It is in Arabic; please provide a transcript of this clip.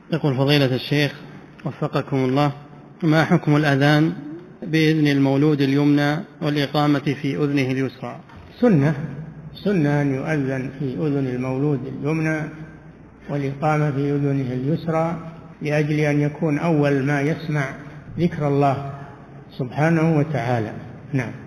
يقول فضيلة الشيخ وفقكم الله: ما حكم الأذان بإذن المولود اليمنى والإقامة في أذنه اليسرى؟ سنة أن يؤذن في أذن المولود اليمنى والإقامة في أذنه اليسرى، لأجل أن يكون أول ما يسمع ذكر الله سبحانه وتعالى. نعم.